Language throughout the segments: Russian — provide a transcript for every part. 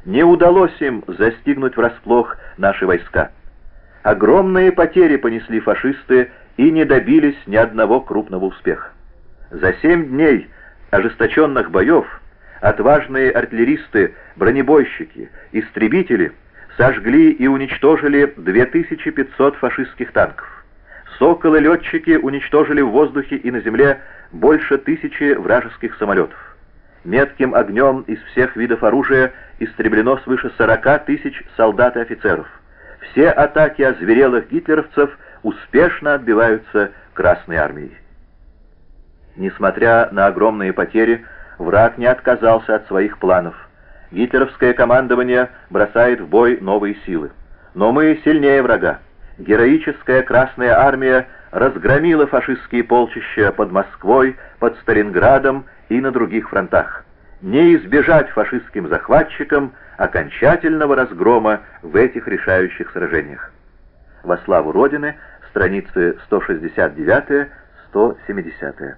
Не удалось им застигнуть врасплох наши войска. Огромные потери понесли фашисты и не добились ни одного крупного успеха. За 7 дней ожесточенных боев отважные артиллеристы, бронебойщики, истребители сожгли и уничтожили 2500 фашистских танков. Соколы-летчики уничтожили в воздухе и на земле больше 1000 вражеских самолетов. Метким огнем из всех видов оружия истреблено свыше 40 тысяч солдат и офицеров. Все атаки озверелых гитлеровцев успешно отбиваются Красной армией. Несмотря на огромные потери, враг не отказался от своих планов. Гитлеровское командование бросает в бой новые силы. Но мы сильнее врага. Героическая Красная армия разгромила фашистские полчища под Москвой, под Сталинградом и на других фронтах. Не избежать фашистским захватчикам окончательного разгрома в этих решающих сражениях. Во славу Родины, страницы 169-170.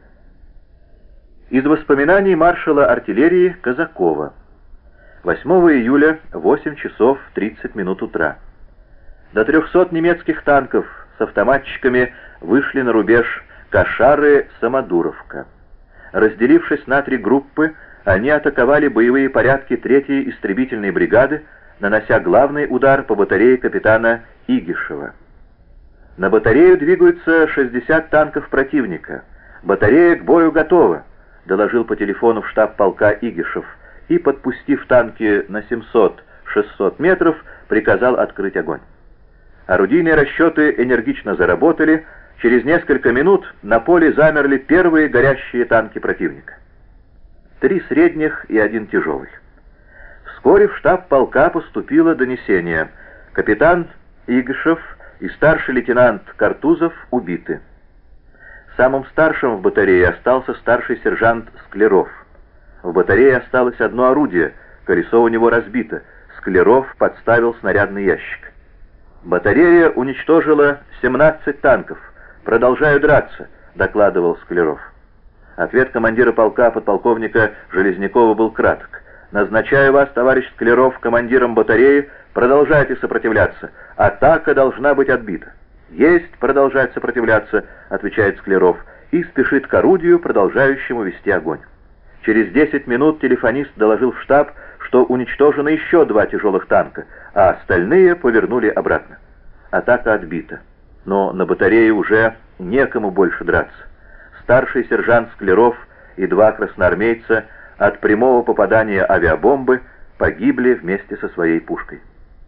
Из воспоминаний маршала артиллерии Казакова. 8 июля, 8 часов 30 минут утра. До 300 немецких танков с автоматчиками вышли на рубеж Кошары-Самодуровка. Разделившись на 3 группы, они атаковали боевые порядки 3-й истребительной бригады, нанося главный удар по батарее капитана Игишева. На батарею двигаются 60 танков противника. Батарея к бою готова, доложил по телефону в штаб полка Игишев, и, подпустив танки на 700-600 метров, приказал открыть огонь. Орудийные расчеты энергично заработали. Через несколько минут на поле замерли первые горящие танки противника. 3 средних и 1 тяжелый. Вскоре в штаб полка поступило донесение. Капитан Игишев и старший лейтенант Картузов убиты. Самым старшим в батарее остался старший сержант Скляров. В батарее осталось одно орудие, колесо у него разбито. Скляров подставил снарядный ящик. Батарея уничтожила 17 танков. «Продолжаю драться», — докладывал Скляров. Ответ командира полка, подполковника Железнякова, был краток. «Назначаю вас, товарищ Скляров, командиром батареи. Продолжайте сопротивляться. Атака должна быть отбита». «Есть продолжать сопротивляться», — отвечает Скляров, и спешит к орудию, продолжающему вести огонь. Через 10 минут телефонист доложил в штаб, что уничтожено еще 2 тяжелых танка, а остальные повернули обратно. Атака отбита. Но на батарее уже некому больше драться. Старший сержант Скляров и 2 красноармейца от прямого попадания авиабомбы погибли вместе со своей пушкой.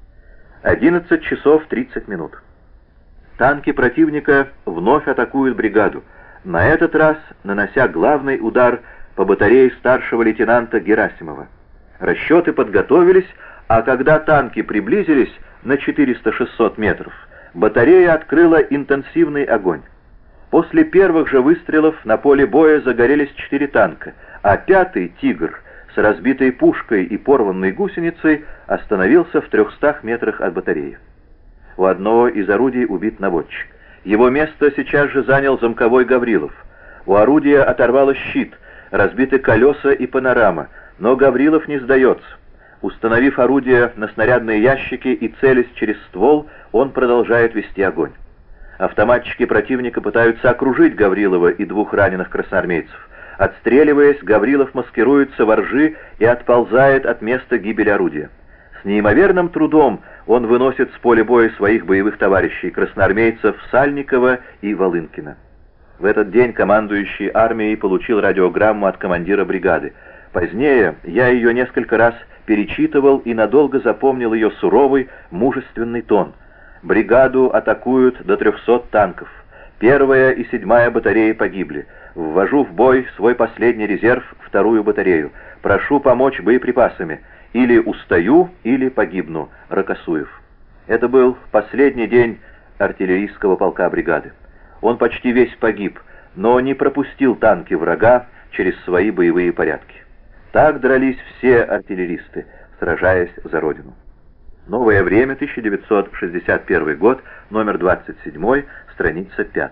11 часов 30 минут. Танки противника вновь атакуют бригаду, на этот раз нанося главный удар по батарее старшего лейтенанта Герасимова. Расчеты подготовились, а когда танки приблизились на 400-600 метров, батарея открыла интенсивный огонь. После первых же выстрелов на поле боя загорелись 4 танка, а 5-й «Тигр» с разбитой пушкой и порванной гусеницей остановился в 300 метрах от батареи. У одного из орудий убит наводчик. Его место сейчас же занял замковой Гаврилов. У орудия оторвало щит, разбиты колеса и панорама, но Гаврилов не сдается. Установив орудие на снарядные ящики и целясь через ствол, он продолжает вести огонь. Автоматчики противника пытаются окружить Гаврилова и 2 раненых красноармейцев. Отстреливаясь, Гаврилов маскируется во ржи и отползает от места гибели орудия. С неимоверным трудом он выносит с поля боя своих боевых товарищей, красноармейцев Сальникова и Волынкина. В этот день командующий армией получил радиограмму от командира бригады. Позднее я ее несколько раз перечитывал и надолго запомнил ее суровый, мужественный тон. Бригаду атакуют до 300 танков. 1-я и 7-я батареи погибли. Ввожу в бой свой последний резерв, 2-ю батарею. Прошу помочь боеприпасами. Или устаю, или погибну. Рокоссуев. Это был последний день артиллерийского полка бригады. Он почти весь погиб, но не пропустил танки врага через свои боевые порядки. Так дрались все артиллеристы, сражаясь за Родину. Новое время, 1961 год, номер 27, страница 5.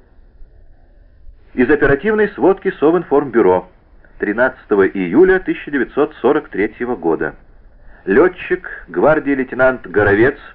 Из оперативной сводки Совинформбюро 13 июля 1943 года. Летчик, гвардии лейтенант Горовец